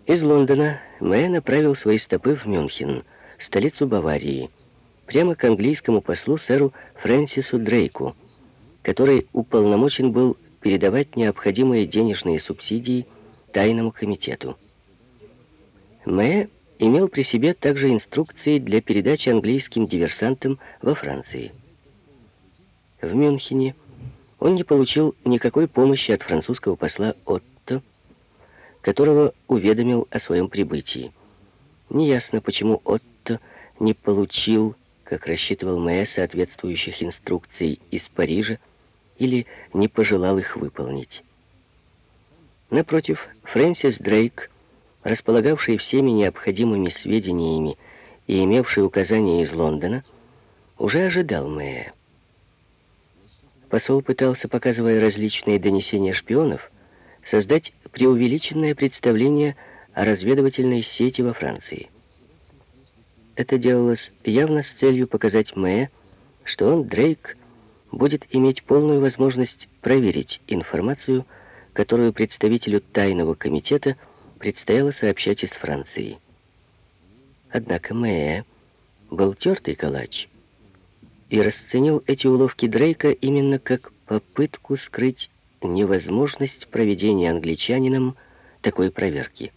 Из Лондона Мэ направил свои стопы в Мюнхен, столицу Баварии, прямо к английскому послу сэру Фрэнсису Дрейку, который уполномочен был передавать необходимые денежные субсидии тайному комитету. Мэ имел при себе также инструкции для передачи английским диверсантам во Франции. В Мюнхене он не получил никакой помощи от французского посла Отто, которого уведомил о своем прибытии. Неясно, почему Отто не получил, как рассчитывал Мэ, соответствующих инструкций из Парижа, или не пожелал их выполнить. Напротив, Фрэнсис Дрейк, располагавший всеми необходимыми сведениями и имевший указания из Лондона, уже ожидал Мэя. Посол пытался, показывая различные донесения шпионов, создать преувеличенное представление о разведывательной сети во Франции. Это делалось явно с целью показать Мэя, что он, Дрейк, будет иметь полную возможность проверить информацию, которую представителю тайного комитета предстояло сообщать из Франции. Однако Мэ был тертый калач и расценил эти уловки Дрейка именно как попытку скрыть невозможность проведения англичанином такой проверки.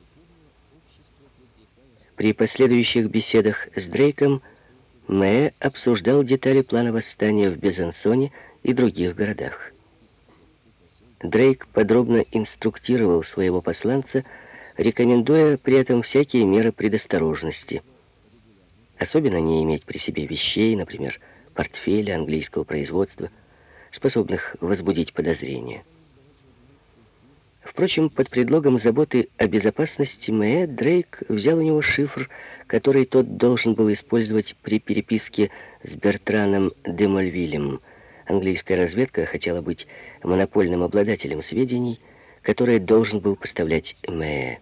При последующих беседах с Дрейком Мэ обсуждал детали плана восстания в Безансоне и других городах. Дрейк подробно инструктировал своего посланца, рекомендуя при этом всякие меры предосторожности. Особенно не иметь при себе вещей, например, портфеля английского производства, способных возбудить подозрения. Впрочем, под предлогом заботы о безопасности Мэ Дрейк взял у него шифр, который тот должен был использовать при переписке с Бертраном де Мольвилем. Английская разведка хотела быть монопольным обладателем сведений, которые должен был поставлять Мэ.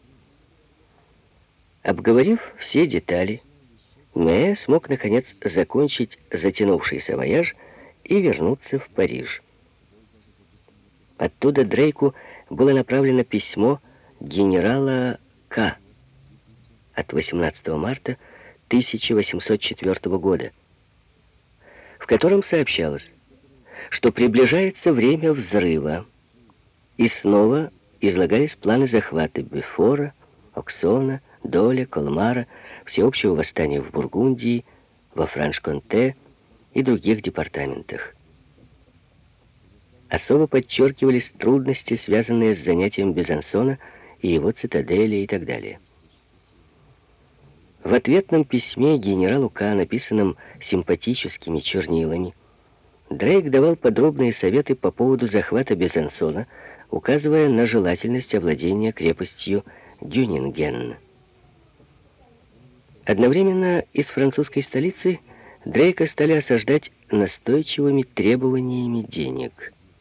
Обговорив все детали, Мэ смог, наконец, закончить затянувшийся вояж и вернуться в Париж. Оттуда Дрейку было направлено письмо генерала К. от 18 марта 1804 года, в котором сообщалось, что приближается время взрыва, и снова излагались планы захвата Бефора, Оксона, Доля, Колмара, всеобщего восстания в Бургундии, во Франш-Конте и других департаментах. Особо подчеркивались трудности, связанные с занятием Безансона и его цитадели и так далее. В ответном письме генералу К., написанном симпатическими чернилами, Дрейк давал подробные советы по поводу захвата Безансона, указывая на желательность овладения крепостью Дюнинген. Одновременно из французской столицы Дрейка стали осаждать настойчивыми требованиями денег.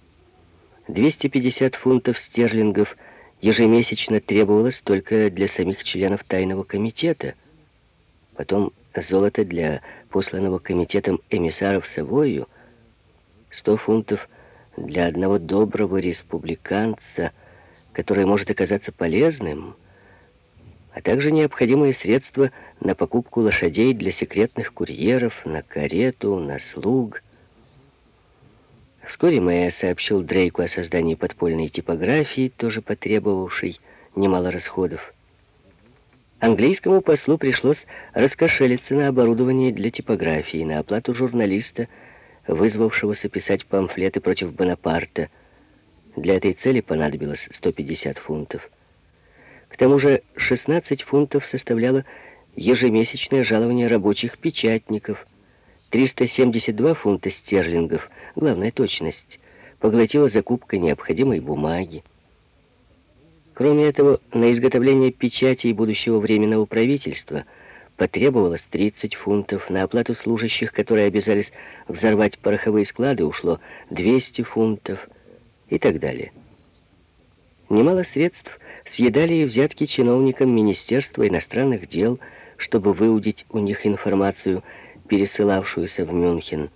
250 фунтов стерлингов ежемесячно требовалось только для самих членов тайного комитета. Потом золото для посланного комитетом эмиссара в Савойю, 100 фунтов для одного доброго республиканца, который может оказаться полезным, а также необходимые средства на покупку лошадей для секретных курьеров, на карету, на слуг. Вскоре Мэ сообщил Дрейку о создании подпольной типографии, тоже потребовавшей немало расходов. Английскому послу пришлось раскошелиться на оборудование для типографии, на оплату журналиста, вызвавшегося писать памфлеты против Бонапарта. Для этой цели понадобилось 150 фунтов. К тому же 16 фунтов составляло ежемесячное жалование рабочих печатников. 372 фунта стерлингов, главная точность, поглотила закупка необходимой бумаги. Кроме этого, на изготовление печатей будущего временного правительства потребовалось 30 фунтов, на оплату служащих, которые обязались взорвать пороховые склады, ушло 200 фунтов и так далее. Немало средств съедали и взятки чиновникам Министерства иностранных дел, чтобы выудить у них информацию, пересылавшуюся в Мюнхен.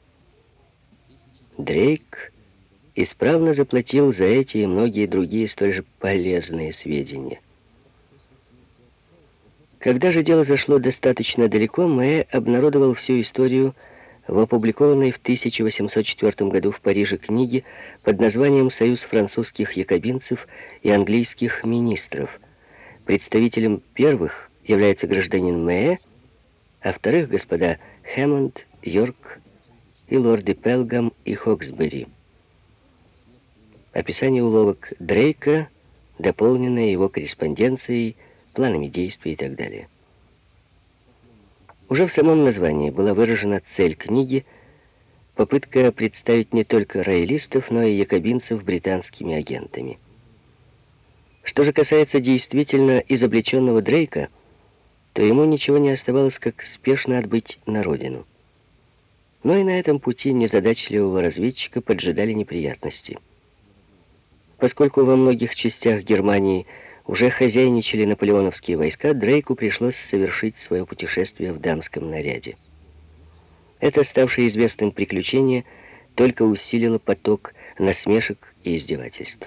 Дрейк исправно заплатил за эти и многие другие столь же полезные сведения. Когда же дело зашло достаточно далеко, Мэ обнародовал всю историю в опубликованной в 1804 году в Париже книге под названием «Союз французских якобинцев и английских министров». Представителем первых является гражданин Мэ, а вторых — господа Хэммонд, Йорк и лорды Пелгам и Хоксбери. Описание уловок Дрейка, дополненное его корреспонденцией, планами действий и так далее. Уже в самом названии была выражена цель книги — попытка представить не только роялистов, но и якобинцев британскими агентами. Что же касается действительно изобличенного Дрейка, то ему ничего не оставалось, как спешно отбыть на родину. Но и на этом пути незадачливого разведчика поджидали неприятности. Поскольку во многих частях Германии уже хозяйничали наполеоновские войска, Дрейку пришлось совершить свое путешествие в дамском наряде. Это ставшее известным приключение только усилило поток насмешек и издевательств.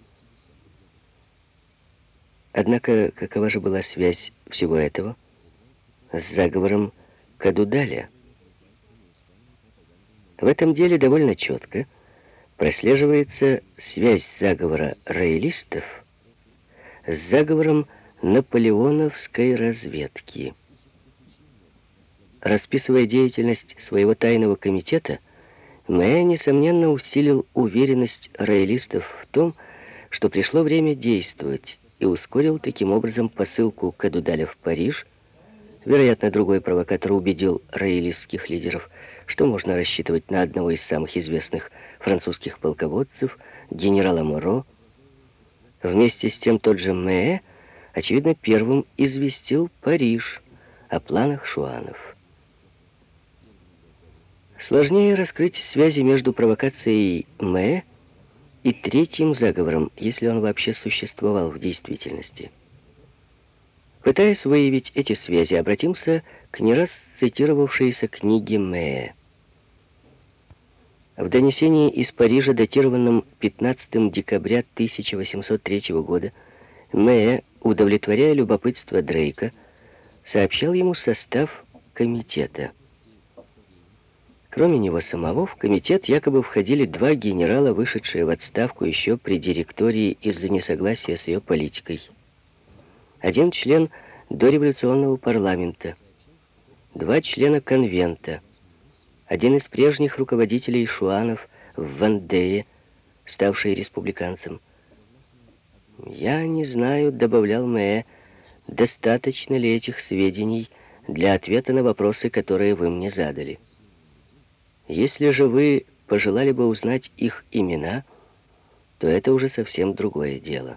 Однако, какова же была связь всего этого с заговором Кадудаля? В этом деле довольно четко прослеживается связь заговора роялистов с заговором наполеоновской разведки. Расписывая деятельность своего тайного комитета, Мэ, несомненно, усилил уверенность роялистов в том, что пришло время действовать, и ускорил таким образом посылку Кадудаля в Париж. Вероятно, другой провокатор убедил роялистских лидеров, что можно рассчитывать на одного из самых известных французских полководцев, генерала Моро. Вместе с тем тот же Мэ, очевидно, первым известил Париж о планах шуанов. Сложнее раскрыть связи между провокацией Мэ и третьим заговором, если он вообще существовал в действительности. Пытаясь выявить эти связи, обратимся к не раз цитировавшейся книге Мэ. В донесении из Парижа, датированном 15 декабря 1803 года, Мэ, удовлетворяя любопытство Дрейка, сообщал ему состав комитета. Кроме него самого, в комитет якобы входили два генерала, вышедшие в отставку еще при директории из-за несогласия с ее политикой. Один член дореволюционного парламента, два члена конвента, один из прежних руководителей шуанов в Вандее, ставший республиканцем. «Я не знаю», — добавлял Мэ, — «достаточно ли этих сведений для ответа на вопросы, которые вы мне задали. Если же вы пожелали бы узнать их имена, то это уже совсем другое дело».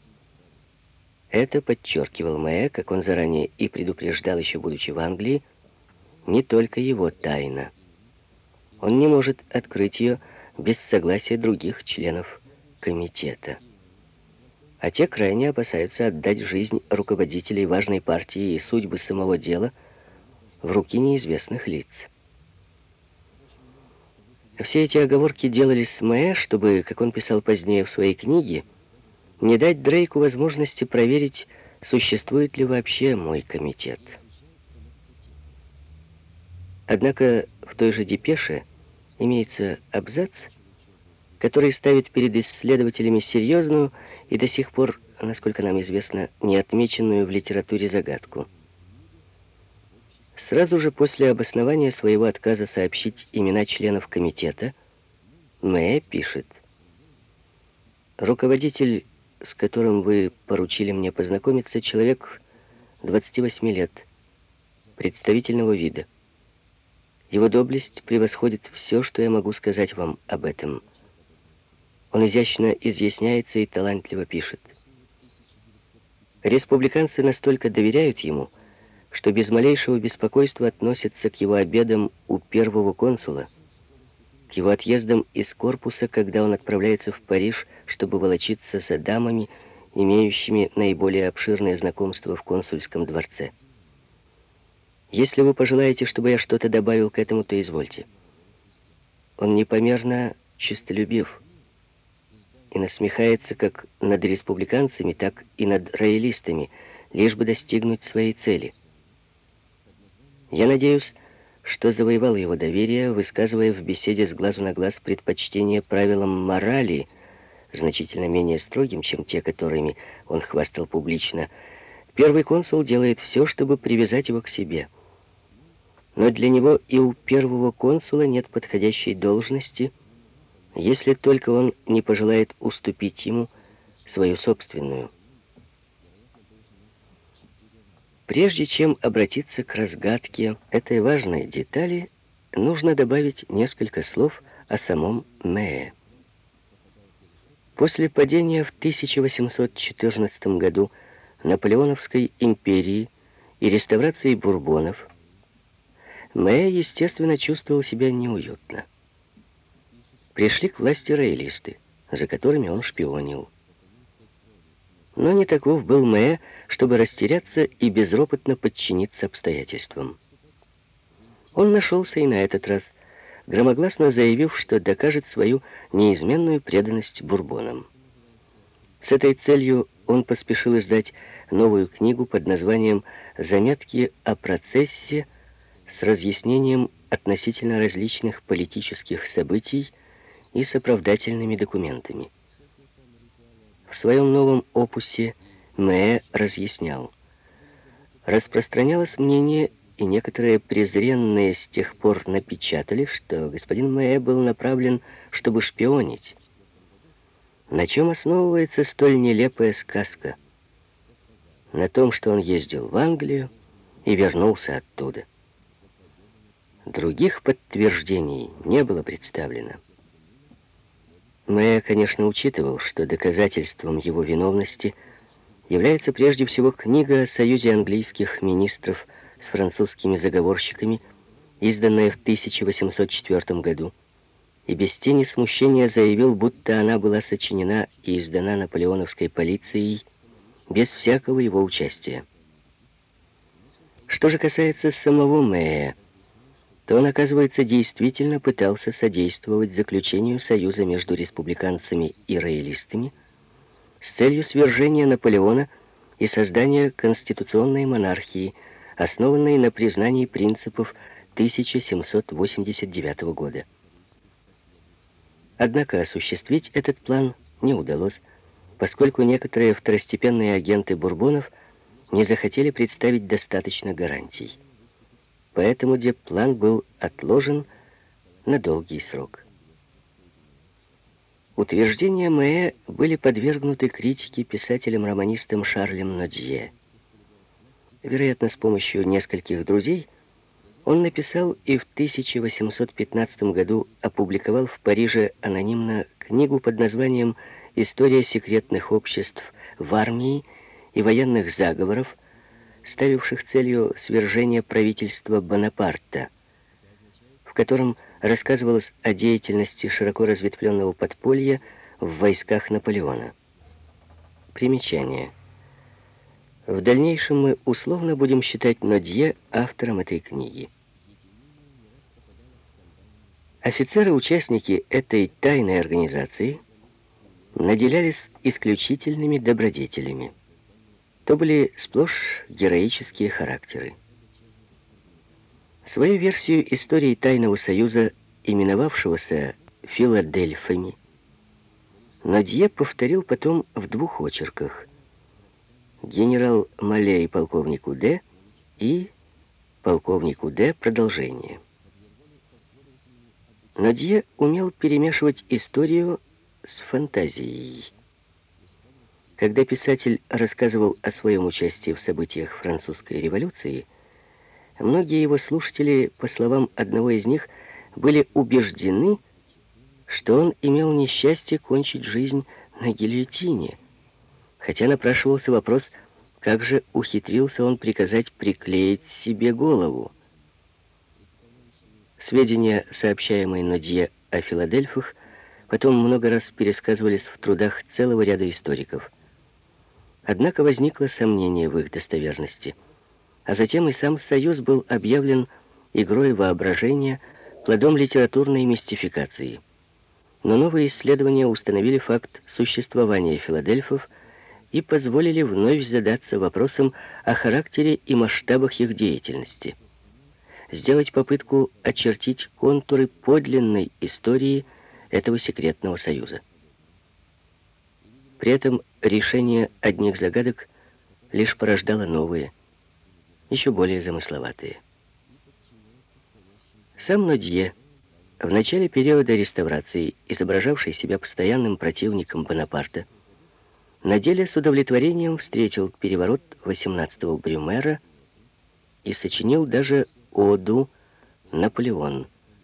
Это подчеркивал Мэ, как он заранее и предупреждал, еще будучи в Англии, не только его тайна. Он не может открыть ее без согласия других членов комитета. А те крайне опасаются отдать жизнь руководителей важной партии и судьбы самого дела в руки неизвестных лиц. Все эти оговорки делались с Мэ, чтобы, как он писал позднее в своей книге, не дать Дрейку возможности проверить, существует ли вообще мой комитет. Однако в той же депеше имеется абзац, который ставит перед исследователями серьезную и до сих пор, насколько нам известно, не отмеченную в литературе загадку. Сразу же после обоснования своего отказа сообщить имена членов комитета, Мэ пишет: «Руководитель, с которым вы поручили мне познакомиться, человек 28 лет, представительного вида. Его доблесть превосходит все, что я могу сказать вам об этом. Он изящно изъясняется и талантливо пишет. Республиканцы настолько доверяют ему, что без малейшего беспокойства относятся к его обедам у первого консула, к его отъездам из корпуса, когда он отправляется в Париж, чтобы волочиться за дамами, имеющими наиболее обширное знакомство в консульском дворце. Если вы пожелаете, чтобы я что-то добавил к этому, то извольте. Он непомерно честолюбив и насмехается как над республиканцами, так и над роялистами, лишь бы достигнуть своей цели. Я надеюсь, что завоевал его доверие, высказывая в беседе с глазу на глаз предпочтение правилам морали, значительно менее строгим, чем те, которыми он хвастал публично. Первый консул делает все, чтобы привязать его к себе. Но для него и у первого консула нет подходящей должности, если только он не пожелает уступить ему свою собственную. Прежде чем обратиться к разгадке этой важной детали, нужно добавить несколько слов о самом Мее. После падения в 1814 году Наполеоновской империи и реставрации Бурбонов, Мее, естественно, чувствовал себя неуютно. Пришли к власти роялисты, за которыми он шпионил. Но не таков был Мее, чтобы растеряться и безропотно подчиниться обстоятельствам. Он нашелся и на этот раз, громогласно заявив, что докажет свою неизменную преданность Бурбонам. С этой целью он поспешил издать новую книгу под названием «Заметки о процессе» с разъяснением относительно различных политических событий и с оправдательными документами. В своем новом опусе Мее разъяснял: распространялось мнение, и некоторые презренные с тех пор напечатали, что господин Мее был направлен, чтобы шпионить. На чем основывается столь нелепая сказка? На том, что он ездил в Англию и вернулся оттуда. Других подтверждений не было представлено. Мее, конечно, учитывал, что доказательством его виновности является прежде всего книга о союзе английских министров с французскими заговорщиками, изданная в 1804 году, и без тени смущения заявил, будто она была сочинена и издана наполеоновской полицией без всякого его участия. Что же касается самого Мее, то он, оказывается, действительно пытался содействовать заключению союза между республиканцами и роялистами с целью свержения Наполеона и создания конституционной монархии, основанной на признании принципов 1789 года. Однако осуществить этот план не удалось, поскольку некоторые второстепенные агенты Бурбонов не захотели представить достаточно гарантий. Поэтому план был отложен на долгий срок. Утверждения Мее были подвергнуты критике писателем-романистом Шарлем Нодье. Вероятно, с помощью нескольких друзей он написал и в 1815 году опубликовал в Париже анонимно книгу под названием «История секретных обществ в армии и военных заговоров, ставивших целью свержения правительства Бонапарта», в котором рассказывалось о деятельности широко разветвленного подполья в войсках Наполеона. Примечание. В дальнейшем мы условно будем считать Нодье автором этой книги. Офицеры-участники этой тайной организации наделялись исключительными добродетелями. То были сплошь героические характеры. Свою версию истории Тайного Союза, именовавшегося Филадельфами, Нодье повторил потом в двух очерках: «Генерал Малле и полковник Уде» и «Полковник Уде. Продолжение». Нодье умел перемешивать историю с фантазией. Когда писатель рассказывал о своем участии в событиях французской революции, многие его слушатели, по словам одного из них, были убеждены, что он имел несчастье кончить жизнь на гильотине, хотя напрашивался вопрос, как же ухитрился он приказать приклеить себе голову. Сведения, сообщаемые Нодье о Филадельфах, потом много раз пересказывались в трудах целого ряда историков. Однако возникло сомнение в их достоверности, а затем и сам союз был объявлен игрой воображения, плодом литературной мистификации. Но новые исследования установили факт существования Филадельфов и позволили вновь задаться вопросом о характере и масштабах их деятельности, сделать попытку очертить контуры подлинной истории этого секретного союза. При этом решение одних загадок лишь порождало новые, еще более замысловатые. Сам Нодье, в начале периода реставрации, изображавший себя постоянным противником Бонапарта, на деле с удовлетворением встретил переворот 18-го Брюмера и сочинил даже оду «Наполеон».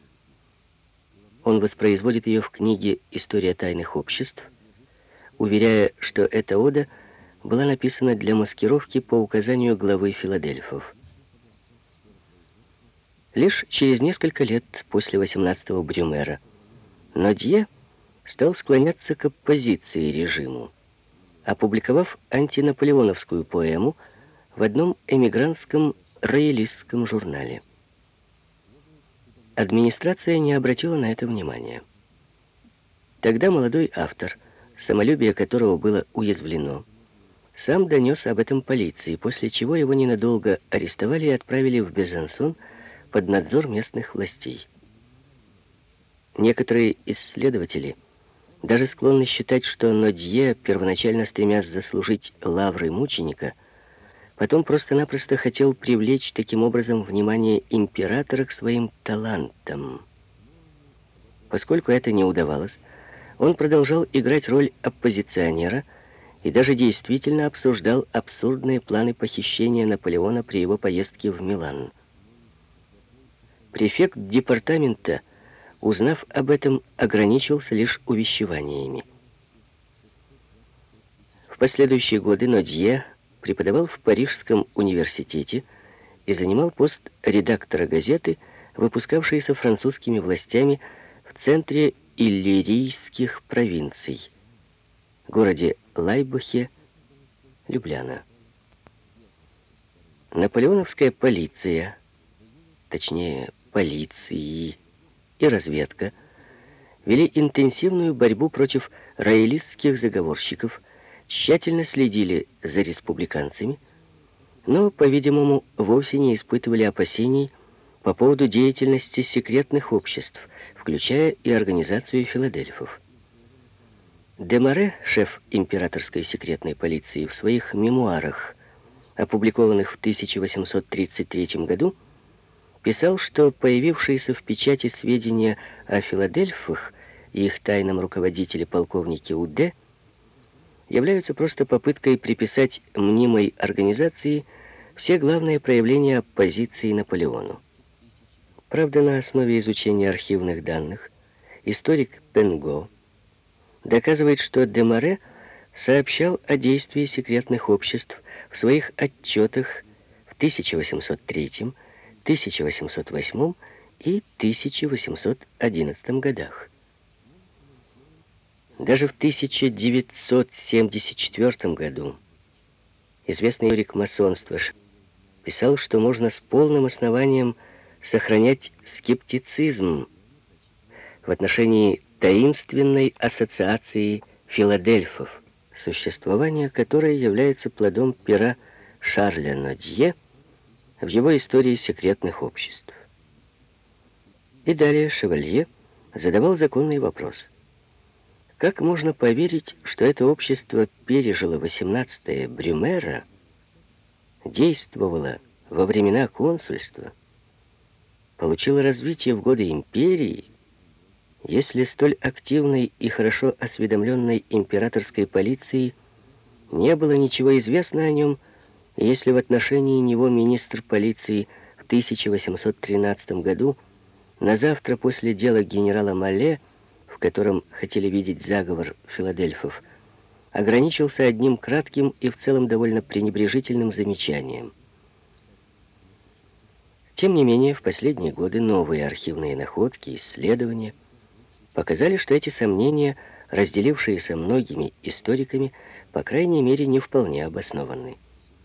Он воспроизводит ее в книге «История тайных обществ», уверяя, что эта ода была написана для маскировки по указанию главы филадельфов. Лишь через несколько лет после 18-го Брюмера Нодье стал склоняться к оппозиции режиму, опубликовав антинаполеоновскую поэму в одном эмигрантском роялистском журнале. Администрация не обратила на это внимания. Тогда молодой автор, самолюбие которого было уязвлено, сам донес об этом полиции, после чего его ненадолго арестовали и отправили в Безансон под надзор местных властей. Некоторые исследователи даже склонны считать, что Нодье, первоначально стремясь заслужить лавры мученика, потом просто-напросто хотел привлечь таким образом внимание императора к своим талантам. Поскольку это не удавалось, он продолжал играть роль оппозиционера и даже действительно обсуждал абсурдные планы похищения Наполеона при его поездке в Милан. Префект департамента, узнав об этом, ограничился лишь увещеваниями. В последующие годы Нодье преподавал в Парижском университете и занимал пост редактора газеты, выпускавшейся французскими властями в центре иллирийских провинций, городе Лайбахе, Любляна. Наполеоновская полиция, точнее полиции и разведка, вели интенсивную борьбу против роялистских заговорщиков, тщательно следили за республиканцами, но, по-видимому, вовсе не испытывали опасений по поводу деятельности секретных обществ, включая и организацию филадельфов. Демаре, шеф императорской секретной полиции, в своих мемуарах, опубликованных в 1833 году, писал, что появившиеся в печати сведения о филадельфах и их тайном руководителе полковнике Уде являются просто попыткой приписать мнимой организации все главные проявления оппозиции Наполеону. Правда, на основе изучения архивных данных историк Пенго доказывает, что Демаре сообщал о действии секретных обществ в своих отчетах в 1803, 1808 и 1811 годах. Даже в 1974 году известный историк масонства писал, что можно с полным основанием сохранять скептицизм в отношении таинственной ассоциации филадельфов, существование которой является плодом пера Шарля Нодье в его истории секретных обществ. И далее Шевалье задавал законный вопрос. Как можно поверить, что это общество пережило 18-е Брюмера, действовало во времена консульства, получило развитие в годы империи, если столь активной и хорошо осведомленной императорской полиции не было ничего известно о нем, если в отношении него министр полиции в 1813 году, на завтра после дела генерала Малле, в котором хотели видеть заговор филадельфов, ограничился одним кратким и в целом довольно пренебрежительным замечанием. Тем не менее, в последние годы новые архивные находки, исследования показали, что эти сомнения, разделившиеся многими историками, по крайней мере, не вполне обоснованы.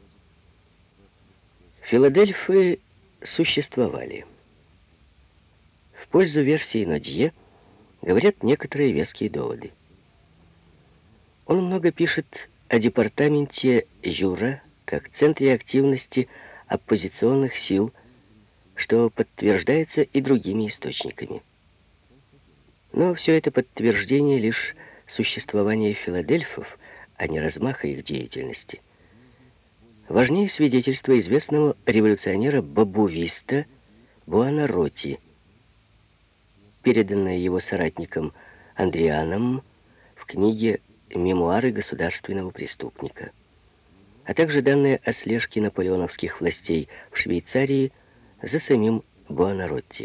Филадельфы существовали. В пользу версии Нодье говорят некоторые веские доводы. Он много пишет о департаменте Юра как центре активности оппозиционных сил, что подтверждается и другими источниками. Но все это подтверждение лишь существования филадельфов, а не размаха их деятельности. Важнее свидетельство известного революционера-бабувиста Буонаротти, переданное его соратником Андрианом в книге «Мемуары государственного преступника», а также данные о слежке наполеоновских властей в Швейцарии за самим Буонаротти.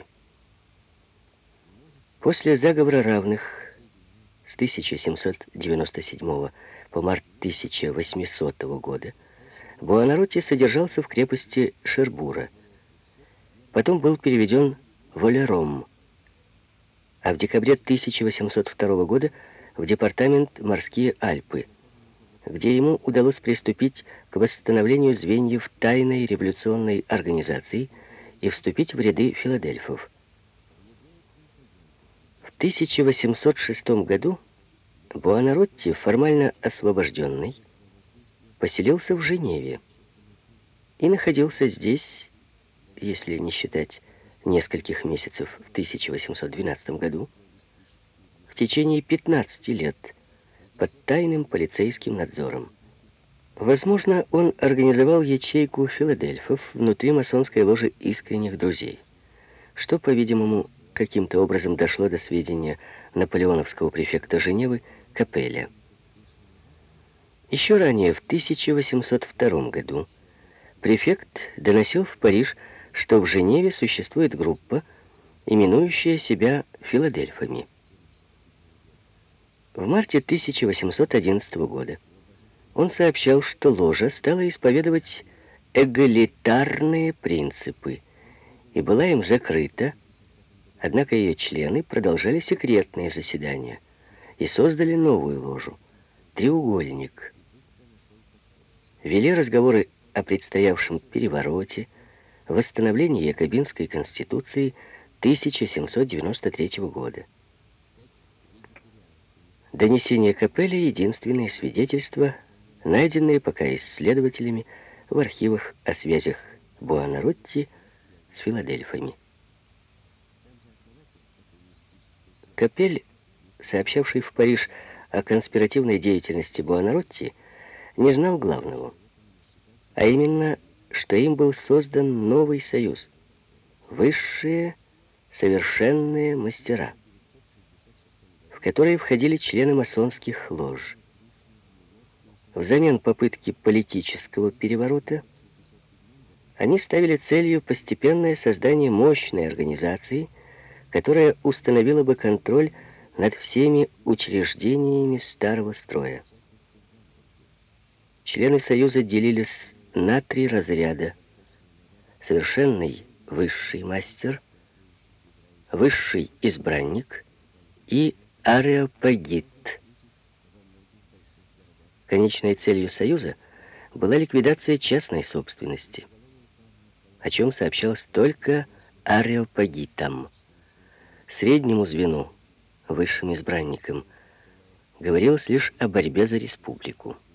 После заговора равных с 1797 по март 1800 года Буонаротти содержался в крепости Шербура. Потом был переведен в Олером, а в декабре 1802 года в департамент Морские Альпы, где ему удалось приступить к восстановлению звеньев тайной революционной организации и вступить в ряды филадельфов. В 1806 году Буонаротти, формально освобожденный, поселился в Женеве и находился здесь, если не считать нескольких месяцев в 1812 году, в течение 15 лет под тайным полицейским надзором. Возможно, он организовал ячейку филадельфов внутри масонской ложи искренних друзей, что, по-видимому, каким-то образом дошло до сведения наполеоновского префекта Женевы Капеля. Еще ранее, в 1802 году, префект доносил в Париж, что в Женеве существует группа, именующая себя филадельфами. В марте 1811 года он сообщал, что ложа стала исповедовать эгалитарные принципы и была им закрыта, однако ее члены продолжали секретные заседания и создали новую ложу «Треугольник». Вели разговоры о предстоявшем перевороте, восстановлении Якобинской конституции 1793 года. Донесение Капеля — единственные свидетельства, найденные пока исследователями в архивах о связях Буонаротти с филадельфами. Капель, сообщавший в Париж о конспиративной деятельности Буонаротти, не знал главного, а именно, что им был создан новый союз — высшие совершенные мастера, в которые входили члены масонских лож. Взамен попытки политического переворота они ставили целью постепенное создание мощной организации, которая установила бы контроль над всеми учреждениями старого строя. Члены Союза делились на 3 разряда: совершенный высший мастер, высший избранник и ареопагит. Конечной целью Союза была ликвидация частной собственности, о чем сообщалось только ареопагитам. Среднему звену, высшим избранникам, говорилось лишь о борьбе за республику.